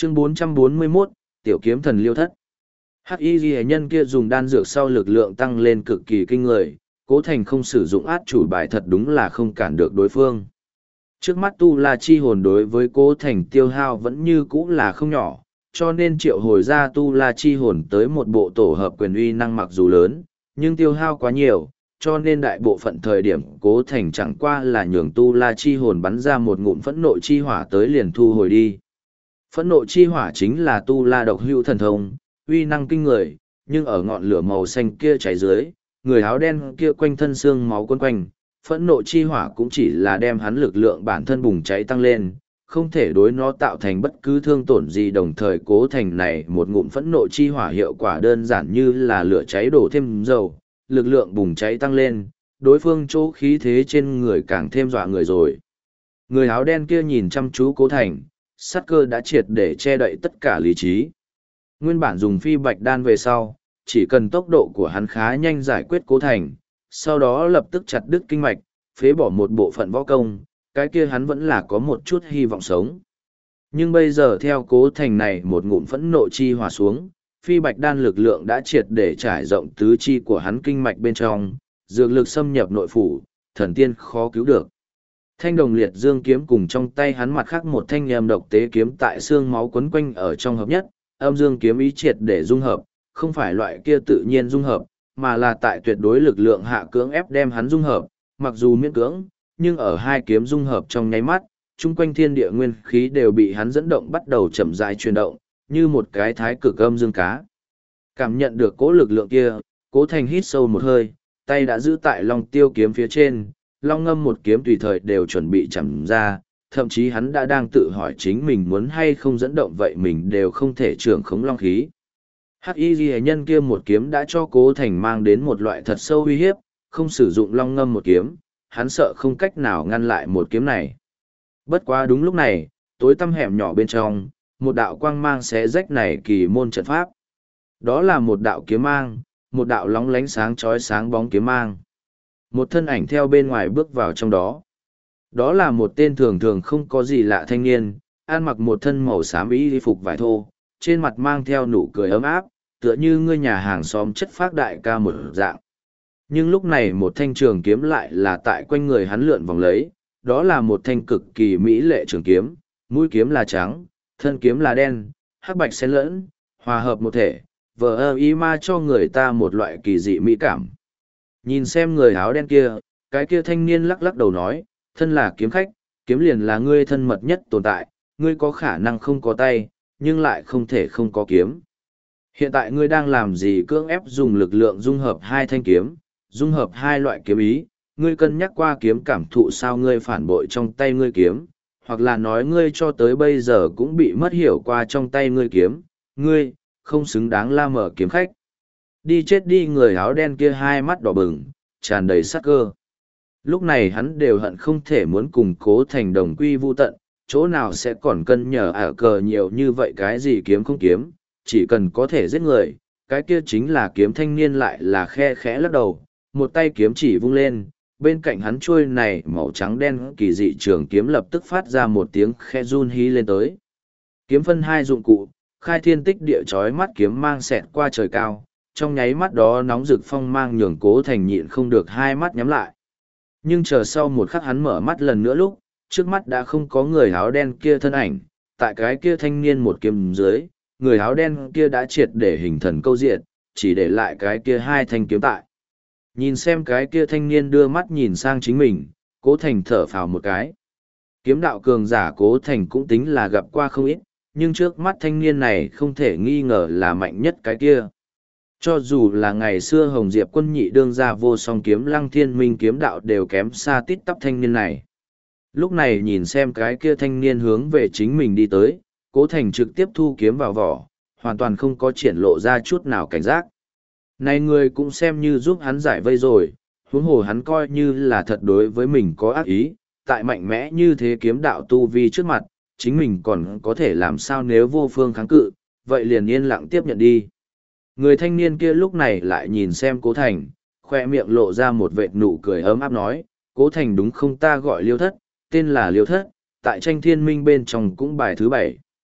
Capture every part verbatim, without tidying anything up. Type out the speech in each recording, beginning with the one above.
Chương bốn trăm bốn mươi mốt, Tiểu kiếm thần Liêu Thất. Hắc y ghi nhân kia dùng đan dược sau lực lượng tăng lên cực kỳ kinh người, Cố Thành không sử dụng át chủ bài thật đúng là không cản được đối phương. Trước mắt tu la chi hồn đối với Cố Thành tiêu hao vẫn như cũ là không nhỏ, cho nên triệu hồi ra tu la chi hồn tới một bộ tổ hợp quyền uy năng mặc dù lớn, nhưng tiêu hao quá nhiều, cho nên đại bộ phận thời điểm Cố Thành chẳng qua là nhường tu la chi hồn bắn ra một ngụm phẫn nộ chi hỏa tới liền thu hồi đi. Phẫn nộ chi hỏa chính là tu la độc hữu thần thông, uy năng kinh người, nhưng ở ngọn lửa màu xanh kia cháy dưới, người áo đen kia quanh thân xương máu quấn quanh, phẫn nộ chi hỏa cũng chỉ là đem hắn lực lượng bản thân bùng cháy tăng lên, không thể đối nó tạo thành bất cứ thương tổn gì. Đồng thời Cố Thành này một ngụm phẫn nộ chi hỏa hiệu quả đơn giản như là lửa cháy đổ thêm dầu, lực lượng bùng cháy tăng lên, đối phương chỗ khí thế trên người càng thêm dọa người rồi. Người áo đen kia nhìn chăm chú Cố Thành, sát cơ đã triệt để che đậy tất cả lý trí. Nguyên bản dùng phi bạch đan về sau, chỉ cần tốc độ của hắn khá nhanh giải quyết Cố Thành, sau đó lập tức chặt đứt kinh mạch, phế bỏ một bộ phận võ công, cái kia hắn vẫn là có một chút hy vọng sống. Nhưng bây giờ theo Cố Thành này một ngụm phẫn nộ chi hòa xuống, phi bạch đan lực lượng đã triệt để trải rộng tứ chi của hắn kinh mạch bên trong, dược lực xâm nhập nội phủ, thần tiên khó cứu được. Thanh đồng liệt dương kiếm cùng trong tay hắn mặt khác một thanh âm độc tế kiếm tại xương máu quấn quanh ở trong hợp nhất, âm dương kiếm ý triệt để dung hợp, không phải loại kia tự nhiên dung hợp, mà là tại tuyệt đối lực lượng hạ cưỡng ép đem hắn dung hợp, mặc dù miễn cưỡng, nhưng ở hai kiếm dung hợp trong nháy mắt, chung quanh thiên địa nguyên khí đều bị hắn dẫn động bắt đầu chậm rãi chuyển động, như một cái thái cực âm dương cá. Cảm nhận được cỗ lực lượng kia, Cố Thành hít sâu một hơi, tay đã giữ tại Long Tiêu kiếm phía trên, Long Ngâm một kiếm tùy thời đều chuẩn bị chầm ra, thậm chí hắn đã đang tự hỏi chính mình muốn hay không dẫn động vậy mình đều không thể trưởng khống long khí. Hắc y ghi nhân kia một kiếm đã cho Cố Thành mang đến một loại thật sâu uy hiếp, không sử dụng Long Ngâm một kiếm, hắn sợ không cách nào ngăn lại một kiếm này. Bất quá đúng lúc này, tối tăm hẻm nhỏ bên trong, một đạo quang mang xé rách này kỳ môn trận pháp. Đó là một đạo kiếm mang, một đạo lóng lánh sáng chói sáng bóng kiếm mang. Một thân ảnh theo bên ngoài bước vào trong đó. Đó là một tên thường thường không có gì lạ thanh niên, ăn mặc một thân màu xám y phục vải thô, trên mặt mang theo nụ cười ấm áp, tựa như ngươi nhà hàng xóm chất phác đại ca một dạng. Nhưng lúc này một thanh trường kiếm lại là tại quanh người hắn lượn vòng lấy, đó là một thanh cực kỳ mỹ lệ trường kiếm, mũi kiếm là trắng, thân kiếm là đen, hắc bạch xen lẫn, hòa hợp một thể, vờ ơ y ma cho người ta một loại kỳ dị mỹ cảm. Nhìn xem người áo đen kia, cái kia thanh niên lắc lắc đầu nói, thân là kiếm khách, kiếm liền là ngươi thân mật nhất tồn tại, ngươi có khả năng không có tay, nhưng lại không thể không có kiếm. Hiện tại ngươi đang làm gì cưỡng ép dùng lực lượng dung hợp hai thanh kiếm, dung hợp hai loại kiếm ý, ngươi cân nhắc qua kiếm cảm thụ sao ngươi phản bội trong tay ngươi kiếm, hoặc là nói ngươi cho tới bây giờ cũng bị mất hiểu qua trong tay ngươi kiếm, ngươi, không xứng đáng la mở kiếm khách. Đi chết đi, người áo đen kia hai mắt đỏ bừng, tràn đầy sát cơ. Lúc này hắn đều hận không thể muốn cùng Cố Thành đồng quy vu tận, chỗ nào sẽ còn cân nhờ ả cờ nhiều như vậy cái gì kiếm không kiếm, chỉ cần có thể giết người, cái kia chính là kiếm. Thanh niên lại là khe khẽ lắc đầu, một tay kiếm chỉ vung lên, bên cạnh hắn chuôi này màu trắng đen kỳ dị trường kiếm lập tức phát ra một tiếng khe run hí lên tới. Kiếm phân hai dụng cụ, khai thiên tích địa chói mắt kiếm mang xẹt qua trời cao, trong nháy mắt đó nóng rực phong mang nhường Cố Thành nhịn không được hai mắt nhắm lại. Nhưng chờ sau một khắc hắn mở mắt lần nữa lúc, trước mắt đã không có người áo đen kia thân ảnh, tại cái kia thanh niên một kiếm dưới, người áo đen kia đã triệt để hình thần câu diện, chỉ để lại cái kia hai thanh kiếm tại. Nhìn xem cái kia thanh niên đưa mắt nhìn sang chính mình, Cố Thành thở phào một cái. Kiếm đạo cường giả Cố Thành cũng tính là gặp qua không ít, nhưng trước mắt thanh niên này không thể nghi ngờ là mạnh nhất cái kia. Cho dù là ngày xưa Hồng Diệp quân nhị đương ra vô song kiếm Lăng Thiên Minh kiếm đạo đều kém xa tít tắp thanh niên này. Lúc này nhìn xem cái kia thanh niên hướng về chính mình đi tới, Cố Thành trực tiếp thu kiếm vào vỏ, hoàn toàn không có triển lộ ra chút nào cảnh giác. Này người cũng xem như giúp hắn giải vây rồi, huống hồ hắn coi như là thật đối với mình có ác ý, tại mạnh mẽ như thế kiếm đạo tu vi trước mặt, chính mình còn có thể làm sao nếu vô phương kháng cự, vậy liền yên lặng tiếp nhận đi. Người thanh niên kia lúc này lại nhìn xem Cố Thành, khoe miệng lộ ra một vệt nụ cười ấm áp nói, Cố Thành đúng không, ta gọi Liêu Thất, tên là Liêu Thất, tại tranh thiên minh bên trong cũng bài thứ bảy.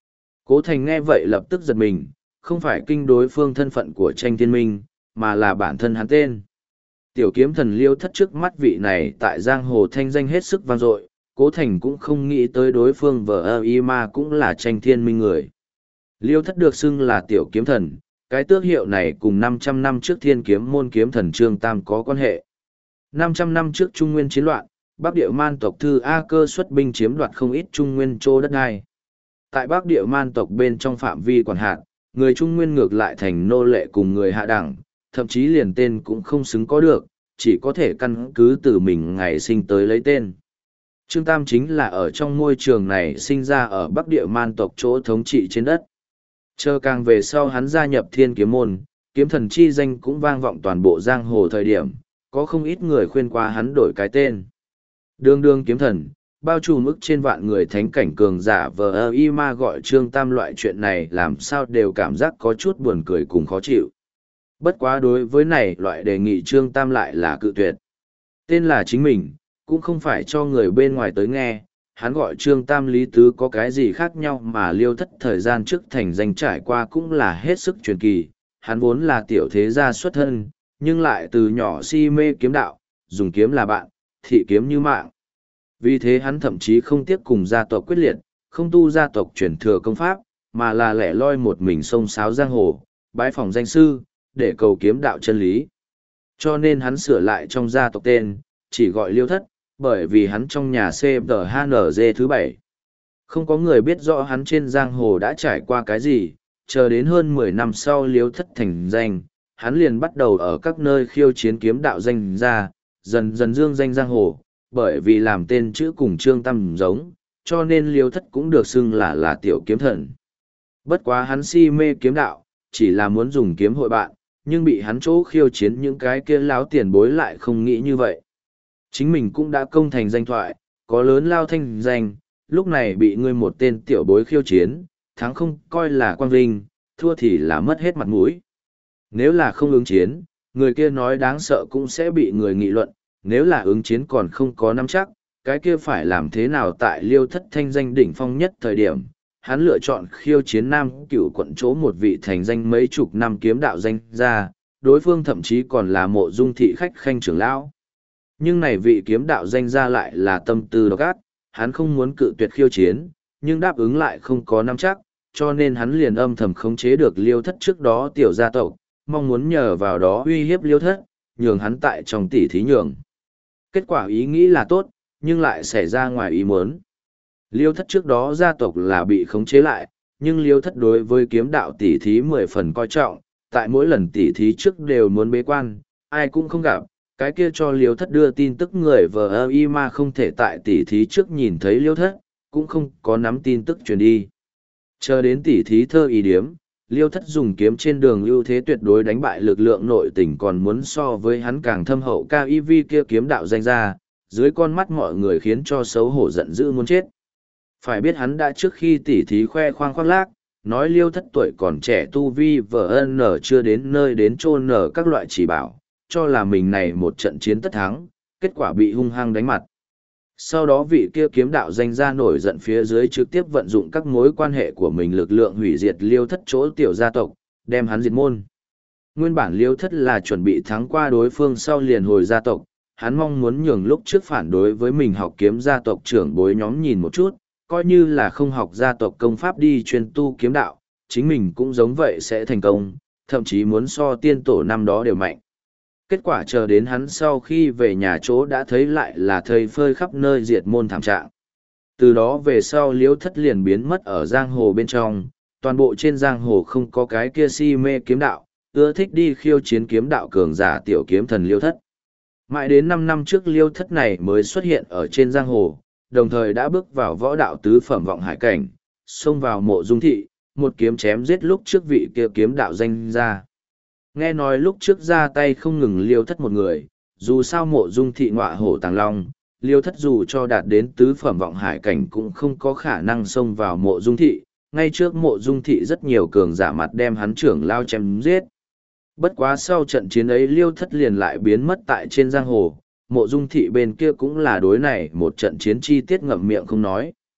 Cố Thành nghe vậy lập tức giật mình, không phải kinh đối phương thân phận của Tranh Thiên Minh, mà là bản thân hắn tên. Tiểu kiếm thần Liêu Thất trước mắt vị này tại giang hồ thanh danh hết sức vang dội, Cố Thành cũng không nghĩ tới đối phương vợ ơ y ma cũng là Tranh Thiên Minh người. Liêu Thất được xưng là tiểu kiếm thần, cái tước hiệu này cùng năm trăm năm trước thiên kiếm môn kiếm thần Trương Tam có quan hệ. năm trăm năm trước Trung Nguyên chiến loạn, Bắc Địa Man tộc Thư A Cơ xuất binh chiếm đoạt không ít Trung Nguyên châu đất đai. Tại Bắc Địa Man tộc bên trong phạm vi quản hạt, người Trung Nguyên ngược lại thành nô lệ cùng người hạ đẳng, thậm chí liền tên cũng không xứng có được, chỉ có thể căn cứ từ mình ngày sinh tới lấy tên. Trương Tam chính là ở trong môi trường này sinh ra ở Bắc Địa Man tộc chỗ thống trị trên đất. Chờ càng về sau hắn gia nhập thiên kiếm môn, kiếm thần chi danh cũng vang vọng toàn bộ giang hồ thời điểm, có không ít người khuyên qua hắn đổi cái tên. Đường đường kiếm thần, bao trùm ức trên vạn người thánh cảnh cường giả vờ ơ y ma gọi Trương Tam loại chuyện này làm sao đều cảm giác có chút buồn cười cùng khó chịu. Bất quá đối với này loại đề nghị Trương Tam lại là cự tuyệt. Tên là chính mình, cũng không phải cho người bên ngoài tới nghe, hắn gọi Trương Tam lý tứ có cái gì khác nhau mà Liêu Thất thời gian trước thành danh trải qua cũng là hết sức truyền kỳ. Hắn vốn là tiểu thế gia xuất thân, nhưng lại từ nhỏ si mê kiếm đạo, dùng kiếm là bạn, thị kiếm như mạng. Vì thế hắn thậm chí không tiếp cùng gia tộc quyết liệt, không tu gia tộc truyền thừa công pháp, mà là lẻ loi một mình xông xáo giang hồ, bái phỏng danh sư, để cầu kiếm đạo chân lý. Cho nên hắn sửa lại trong gia tộc tên, chỉ gọi Liêu Thất, bởi vì hắn trong nhà xê tê hát en giê thứ bảy. Không có người biết rõ hắn trên giang hồ đã trải qua cái gì, chờ đến hơn mười năm sau Liêu Thất thành danh, hắn liền bắt đầu ở các nơi khiêu chiến kiếm đạo danh ra, dần dần dương danh giang hồ, bởi vì làm tên chữ cùng Trương Tam giống, cho nên Liêu Thất cũng được xưng là là tiểu kiếm thần. Bất quá hắn si mê kiếm đạo, chỉ là muốn dùng kiếm hội bạn, nhưng bị hắn chỗ khiêu chiến những cái kia láo tiền bối lại không nghĩ như vậy. Chính mình cũng đã công thành danh thoại, có lớn lao thanh danh, lúc này bị ngươi một tên tiểu bối khiêu chiến, thắng không coi là quang vinh, thua thì là mất hết mặt mũi. Nếu là không ứng chiến, người kia nói đáng sợ cũng sẽ bị người nghị luận, nếu là ứng chiến còn không có nắm chắc, cái kia phải làm thế nào tại Liêu Thất thanh danh đỉnh phong nhất thời điểm. Hắn lựa chọn khiêu chiến Nam Cửu quận chỗ một vị thành danh mấy chục năm kiếm đạo danh ra, đối phương thậm chí còn là Mộ Dung thị khách khanh trưởng lão. Nhưng này vị kiếm đạo danh ra lại là tâm tư độc ác, hắn không muốn cự tuyệt khiêu chiến, nhưng đáp ứng lại không có nắm chắc, cho nên hắn liền âm thầm khống chế được Liêu Thất trước đó tiểu gia tộc, mong muốn nhờ vào đó uy hiếp Liêu Thất, nhường hắn tại trong tỷ thí nhường. Kết quả ý nghĩ là tốt, nhưng lại xảy ra ngoài ý muốn. Liêu Thất trước đó gia tộc là bị khống chế lại, nhưng Liêu Thất đối với kiếm đạo tỷ thí mười phần coi trọng, tại mỗi lần tỷ thí trước đều muốn bế quan, ai cũng không gặp, cái kia cho Liêu Thất đưa tin tức người vờ ơ y ma không thể tại tỷ thí trước nhìn thấy Liêu Thất, cũng không có nắm tin tức truyền đi. Chờ đến tỷ thí thơ ý điếm, Liêu Thất dùng kiếm trên đường ưu thế tuyệt đối đánh bại lực lượng nội tình còn muốn so với hắn càng thâm hậu ca i vê kia kiếm đạo danh ra, dưới con mắt mọi người khiến cho xấu hổ giận dữ muốn chết. Phải biết hắn đã trước khi tỉ thí khoe khoang khoác lác, nói Liêu Thất tuổi còn trẻ tu vi vờ nở chưa đến nơi đến chôn nở các loại chỉ bảo, cho là mình này một trận chiến tất thắng, kết quả bị hung hăng đánh mặt. Sau đó vị kia kiếm đạo danh ra nổi giận phía dưới trực tiếp vận dụng các mối quan hệ của mình lực lượng hủy diệt Liêu Thất chỗ tiểu gia tộc, đem hắn diệt môn. Nguyên bản Liêu Thất là chuẩn bị thắng qua đối phương sau liền hồi gia tộc, hắn mong muốn nhường lúc trước phản đối với mình học kiếm gia tộc trưởng bối nhóm nhìn một chút, coi như là không học gia tộc công pháp đi chuyên tu kiếm đạo, chính mình cũng giống vậy sẽ thành công, thậm chí muốn so tiên tổ năm đó đều mạnh. Kết quả chờ đến hắn sau khi về nhà chỗ đã thấy lại là thầy phơi khắp nơi diệt môn thảm trạng. Từ đó về sau Liêu Thất liền biến mất ở giang hồ bên trong, toàn bộ trên giang hồ không có cái kia si mê kiếm đạo, ưa thích đi khiêu chiến kiếm đạo cường giả tiểu kiếm thần Liêu Thất. Mãi đến năm năm trước Liêu Thất này mới xuất hiện ở trên giang hồ, đồng thời đã bước vào võ đạo tứ phẩm vọng hải cảnh, xông vào Mộ Dung thị, một kiếm chém giết lúc trước vị kia kiếm đạo danh ra. Nghe nói lúc trước ra tay không ngừng Liêu Thất một người, dù sao Mộ Dung thị ngọa hổ tàng long, Liêu Thất dù cho đạt đến tứ phẩm vọng hải cảnh cũng không có khả năng xông vào Mộ Dung thị, ngay trước Mộ Dung thị rất nhiều cường giả mặt đem hắn trưởng lao chém giết. Bất quá sau trận chiến ấy Liêu Thất liền lại biến mất tại trên giang hồ, Mộ Dung thị bên kia cũng là đối này một trận chiến chi tiết ngậm miệng không nói.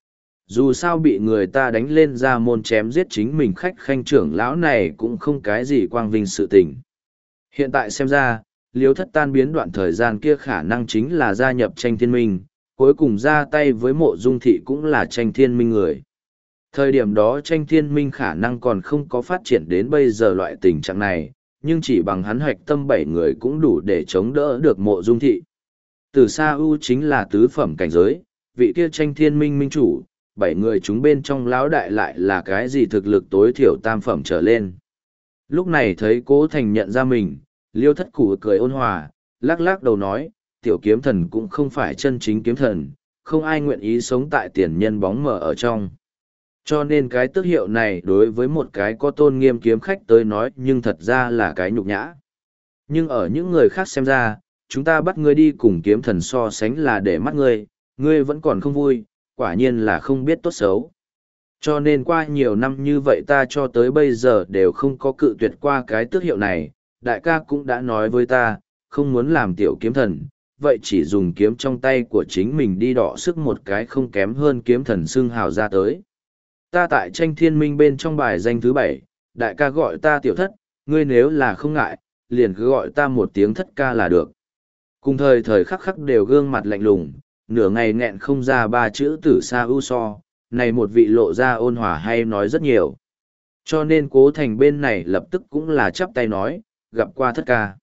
Dù sao bị người ta đánh lên ra môn chém giết chính mình khách khanh trưởng lão này cũng không cái gì quang vinh sự tình. Hiện tại xem ra, liếu thất tan biến đoạn thời gian kia khả năng chính là gia nhập tranh thiên minh, cuối cùng ra tay với mộ dung thị cũng là tranh thiên minh người. Thời điểm đó tranh thiên minh khả năng còn không có phát triển đến bây giờ loại tình trạng này, nhưng chỉ bằng hắn hoạch tâm bảy người cũng đủ để chống đỡ được mộ dung thị. Từ xa ưu chính là tứ phẩm cảnh giới, vị kia tranh thiên minh minh chủ, bảy người chúng bên trong lão đại lại là cái gì thực lực tối thiểu tam phẩm trở lên. Lúc này thấy cố thành nhận ra mình, liêu thất củ cười ôn hòa, lắc lắc đầu nói, tiểu kiếm thần cũng không phải chân chính kiếm thần, không ai nguyện ý sống tại tiền nhân bóng mờ ở trong. Cho nên cái tước hiệu này đối với một cái có tôn nghiêm kiếm khách tới nói nhưng thật ra là cái nhục nhã. Nhưng ở những người khác xem ra, chúng ta bắt ngươi đi cùng kiếm thần so sánh là để mắt ngươi, ngươi vẫn còn không vui, quả nhiên là không biết tốt xấu. Cho nên qua nhiều năm như vậy ta cho tới bây giờ đều không có cự tuyệt qua cái tước hiệu này, đại ca cũng đã nói với ta, không muốn làm tiểu kiếm thần, vậy chỉ dùng kiếm trong tay của chính mình đi đọ sức một cái không kém hơn kiếm thần xưng hào ra tới. Ta tại tranh thiên minh bên trong bài danh thứ bảy, đại ca gọi ta tiểu thất, ngươi nếu là không ngại, liền cứ gọi ta một tiếng thất ca là được. Cùng thời thời khắc khắc đều gương mặt lạnh lùng, nửa ngày nghẹn không ra ba chữ tử xa ưu so, này một vị lộ ra ôn hòa hay nói rất nhiều. Cho nên cố thành bên này lập tức cũng là chắp tay nói, gặp qua thất ca.